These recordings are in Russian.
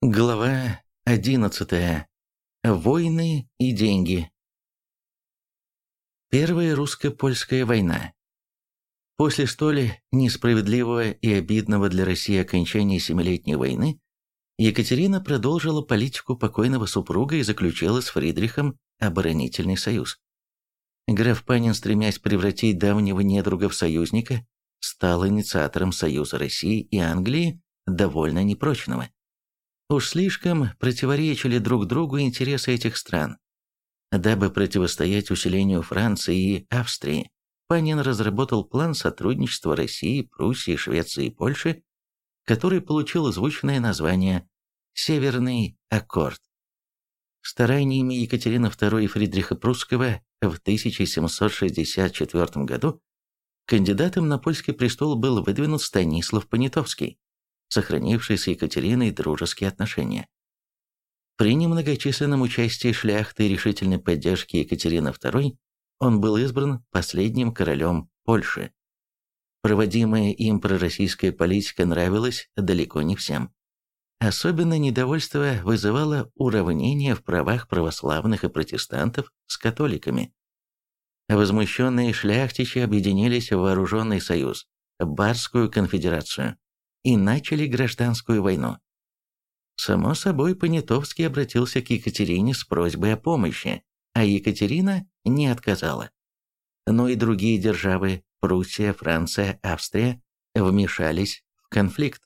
Глава 11. Войны и деньги. Первая русско-польская война. После столь несправедливого и обидного для России окончания Семилетней войны, Екатерина продолжила политику покойного супруга и заключила с Фридрихом оборонительный союз. Граф Панин, стремясь превратить давнего недруга в союзника, стал инициатором союза России и Англии, довольно непрочного. Уж слишком противоречили друг другу интересы этих стран. Дабы противостоять усилению Франции и Австрии, Панин разработал план сотрудничества России, Пруссии, Швеции и Польши, который получил звучное название «Северный аккорд». Стараниями Екатерины II и Фридриха Прусского в 1764 году кандидатом на польский престол был выдвинут Станислав Понятовский, сохранивший с Екатериной дружеские отношения. При немногочисленном участии шляхты и решительной поддержке Екатерины II он был избран последним королем Польши. Проводимая им пророссийская политика нравилась далеко не всем. Особенно недовольство вызывало уравнение в правах православных и протестантов с католиками. Возмущенные шляхтичи объединились в вооруженный союз, Барскую конфедерацию, и начали гражданскую войну. Само собой, Понятовский обратился к Екатерине с просьбой о помощи, а Екатерина не отказала. Но и другие державы, Пруссия, Франция, Австрия, вмешались в конфликт.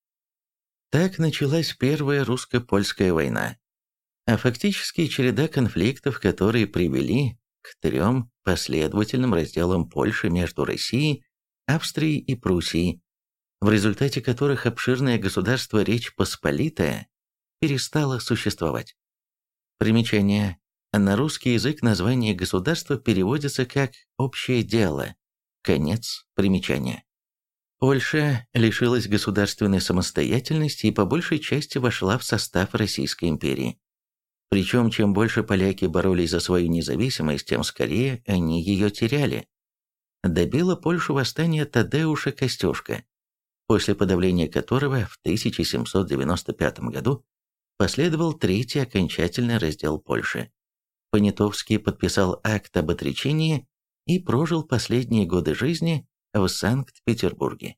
Так началась Первая русско-польская война, а фактически череда конфликтов, которые привели к 3 последовательным разделам Польши между Россией, Австрией и Пруссией, в результате которых обширное государство Речь Посполитая перестало существовать. Примечание. На русский язык название государства переводится как «общее дело». Конец примечания. Польша лишилась государственной самостоятельности и по большей части вошла в состав Российской империи. Причем, чем больше поляки боролись за свою независимость, тем скорее они ее теряли. Добило Польшу восстание Тадеуша Костюшка, после подавления которого в 1795 году последовал третий окончательный раздел Польши. Понятовский подписал акт об отречении и прожил последние годы жизни в Санкт-Петербурге.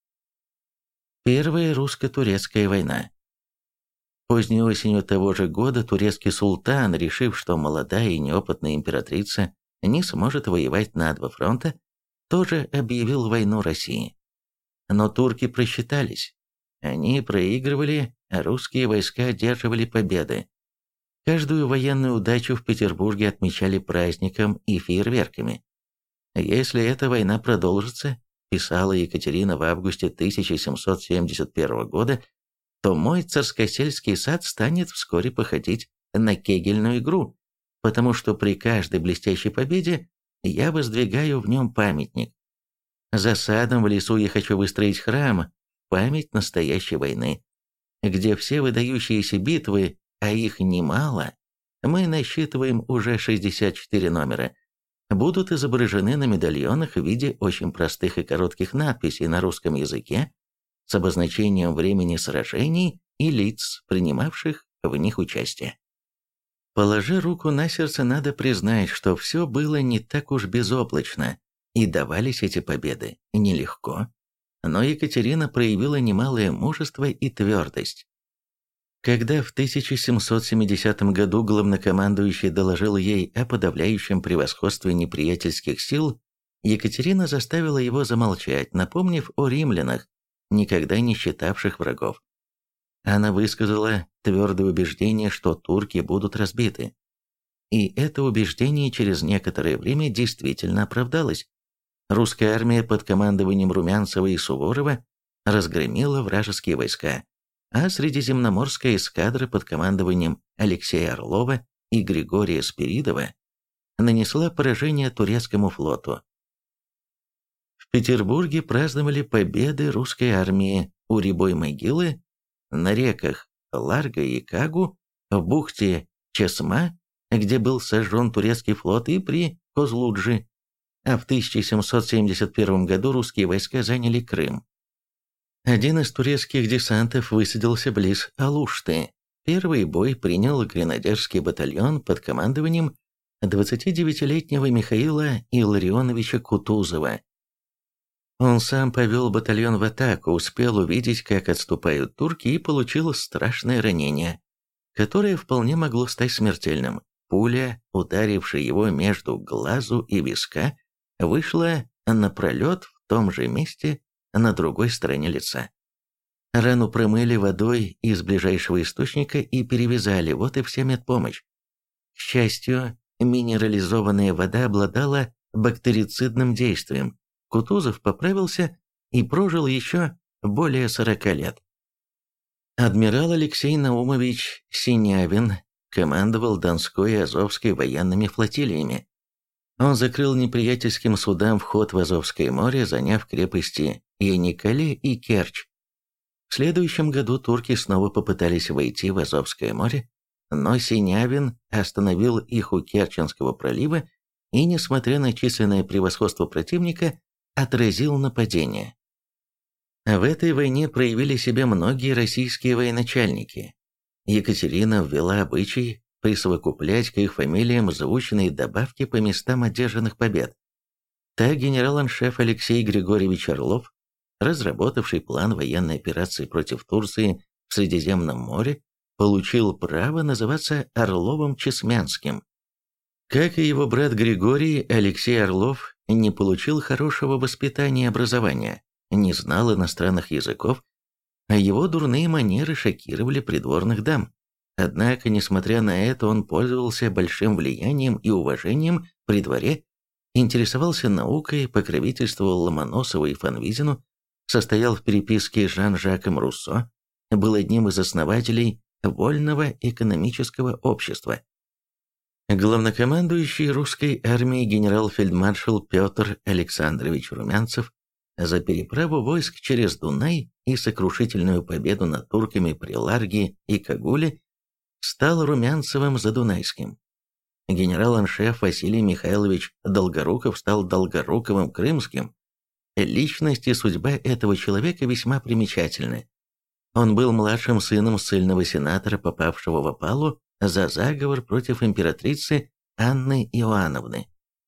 Первая русско-турецкая война. Поздней осенью того же года турецкий султан, решив, что молодая и неопытная императрица не сможет воевать на 2 фронта, тоже объявил войну России. Но турки просчитались. Они проигрывали, а русские войска одерживали победы. Каждую военную удачу в Петербурге отмечали праздником и фейерверками. «Если эта война продолжится», – писала Екатерина в августе 1771 года, «то мой царскосельский сад станет вскоре походить на кегельную игру, потому что при каждой блестящей победе я воздвигаю в нем памятник. За садом в лесу я хочу выстроить храм, память настоящей войны, где все выдающиеся битвы, а их немало, мы насчитываем уже 64 номера, будут изображены на медальонах в виде очень простых и коротких надписей на русском языке с обозначением времени сражений и лиц, принимавших в них участие». Положа руку на сердце, надо признать, что все было не так уж безоблачно, и давались эти победы нелегко, но Екатерина проявила немалое мужество и твердость. Когда в 1770 году главнокомандующий доложил ей о подавляющем превосходстве неприятельских сил, Екатерина заставила его замолчать, напомнив о римлянах, никогда не считавших врагов. Она высказала твердое убеждение, что турки будут разбиты. И это убеждение через некоторое время действительно оправдалось. Русская армия под командованием Румянцева и Суворова разгромила вражеские войска, а Средиземноморская эскадра под командованием Алексея Орлова и Григория Спиридова нанесла поражение турецкому флоту. В Петербурге праздновали победы русской армии у Рябой могилы, на реках Ларго и Кагу, в бухте Чесма, где был сожжен турецкий флот, и при Козлуджи, а в 1771 году русские войска заняли Крым. Один из турецких десантов высадился близ Алушты. Первый бой принял гренадерский батальон под командованием 29-летнего Михаила Илларионовича Кутузова. Он сам повел батальон в атаку, успел увидеть, как отступают турки, и получил страшное ранение, которое вполне могло стать смертельным. Пуля, ударившая его между глазу и виска, вышла напролет в том же месте на другой стороне лица. Рану промыли водой из ближайшего источника и перевязали, вот и вся медпомощь. К счастью, минерализованная вода обладала бактерицидным действием. Кутузов поправился и прожил еще более 40 лет. Адмирал Алексей Наумович Синявин командовал Донской и Азовской военными флотилиями. Он закрыл неприятельским судам вход в Азовское море, заняв крепости Яникале и Керчь. В следующем году турки снова попытались войти в Азовское море, но Синявин остановил их у Керченского пролива и, несмотря на численное превосходство противника, отразил нападение. В этой войне проявили себя многие российские военачальники. Екатерина ввела обычай присовокуплять к их фамилиям звучные добавки по местам одержанных побед. Так генерал-аншеф Алексей Григорьевич Орлов, разработавший план военной операции против Турции в Средиземном море, получил право называться Орловым-Чесмянским. Как и его брат Григорий, Алексей Орлов не получил хорошего воспитания и образования, не знал иностранных языков, а его дурные манеры шокировали придворных дам. Однако, несмотря на это, он пользовался большим влиянием и уважением при дворе, интересовался наукой, покровительствовал Ломоносову и Фанвизину, состоял в переписке с Жан-Жаком Руссо, был одним из основателей Вольного экономического общества. Главнокомандующий русской армией генерал-фельдмаршал Петр Александрович Румянцев за переправу войск через Дунай и сокрушительную победу над турками при Ларге и Кагуле стал Румянцевым Задунайским. Генерал-аншеф Василий Михайлович Долгоруков стал Долгоруковым Крымским. Личность и судьба этого человека весьма примечательны. Он был младшим сыном ссыльного сенатора, попавшего в опалу за заговор против императрицы Анны Иоанновны.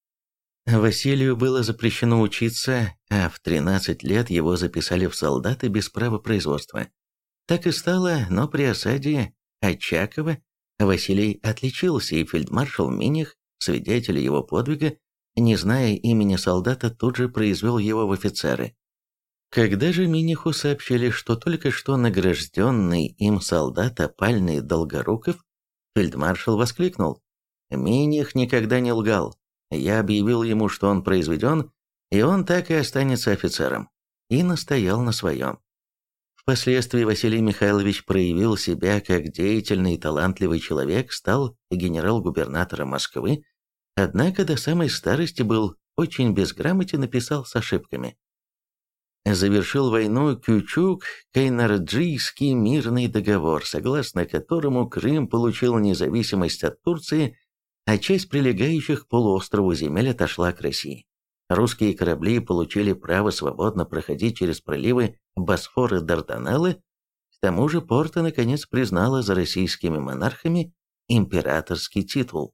Василию было запрещено учиться, а в 13 лет его записали в солдаты без права производства. Так и стало, но при осаде Очакова Василий отличился, и фельдмаршал Миних, свидетель его подвига, не зная имени солдата, тут же произвел его в офицеры. Когда же Миниху сообщили, что только что награжденный им солдат опальный Долгоруков, фельдмаршал воскликнул: «Миних никогда не лгал. Я объявил ему, что он произведен, и он так и останется офицером», и настоял на своем. Впоследствии Василий Михайлович проявил себя как деятельный и талантливый человек, стал генерал-губернатором Москвы, однако до самой старости был очень безграмотен и писал с ошибками. Завершил войну Кючук-Кайнарджийский мирный договор, согласно которому Крым получил независимость от Турции, а часть прилегающих к полуострову земель отошла к России. Русские корабли получили право свободно проходить через проливы Босфор и Дарданеллы. К тому же Порто наконец признала за российскими монархами императорский титул.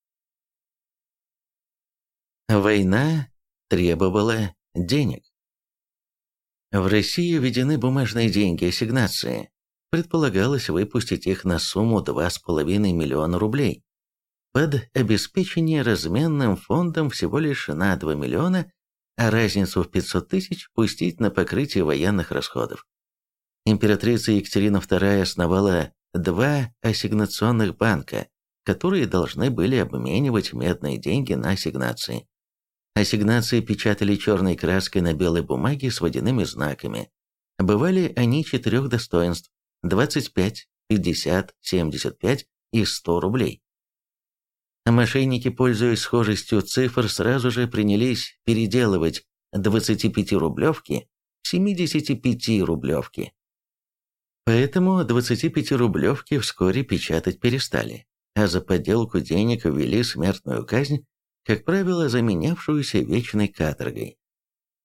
Война требовала денег. В России введены бумажные деньги, ассигнации. Предполагалось выпустить их на сумму 2,5 миллиона рублей. Под обеспечение разменным фондом всего лишь на 2 миллиона, а разницу в 500 тысяч пустить на покрытие военных расходов. Императрица Екатерина II основала 2 ассигнационных банка, которые должны были обменивать медные деньги на ассигнации. Ассигнации печатали черной краской на белой бумаге с водяными знаками. Бывали они 4 достоинств – 25, 50, 75 и 100 рублей. Мошенники, пользуясь схожестью цифр, сразу же принялись переделывать 25-рублевки в 75-рублевки. Поэтому 25-рублевки вскоре печатать перестали, а за подделку денег ввели смертную казнь, как правило, заменявшуюся вечной каторгой.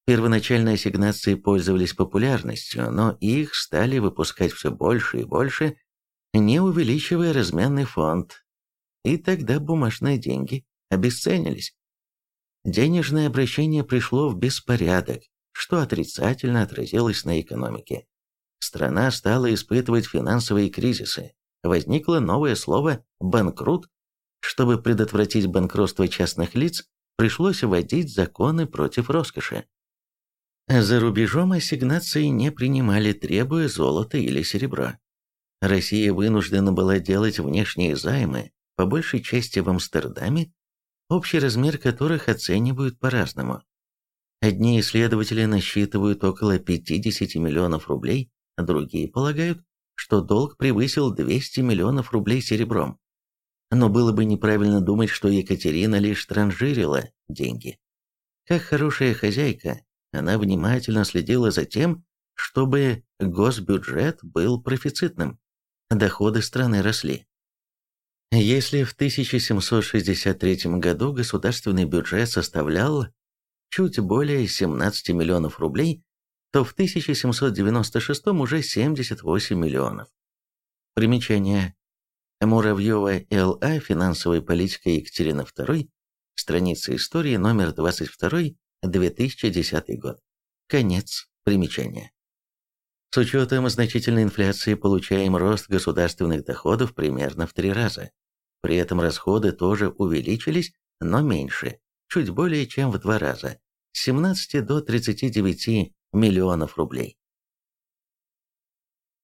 Первоначально ассигнации пользовались популярностью, но их стали выпускать все больше и больше, не увеличивая разменный фонд, и тогда бумажные деньги обесценились. Денежное обращение пришло в беспорядок, что отрицательно отразилось на экономике. Страна стала испытывать финансовые кризисы. Возникло новое слово «банкрот». Чтобы предотвратить банкротство частных лиц, пришлось вводить законы против роскоши. За рубежом ассигнации не принимали, требуя золото или серебро. Россия вынуждена была делать внешние займы, по большей части в Амстердаме, общий размер которых оценивают по-разному. Одни исследователи насчитывают около 50 миллионов рублей, другие полагают, что долг превысил 200 миллионов рублей серебром. Но было бы неправильно думать, что Екатерина лишь транжирила деньги. Как хорошая хозяйка, она внимательно следила за тем, чтобы госбюджет был профицитным, доходы страны росли. Если в 1763 году государственный бюджет составлял чуть более 17 миллионов рублей, то в 1796 уже 78 миллионов. Примечание. Муравьева Л.А. «Финансовая политика Екатерины II», страница истории, номер 22, 2010 год. Конец примечания. С учетом значительной инфляции получаем рост государственных доходов примерно в 3 раза. При этом расходы тоже увеличились, но меньше, чуть более чем в 2 раза, с 17 до 39 миллионов рублей.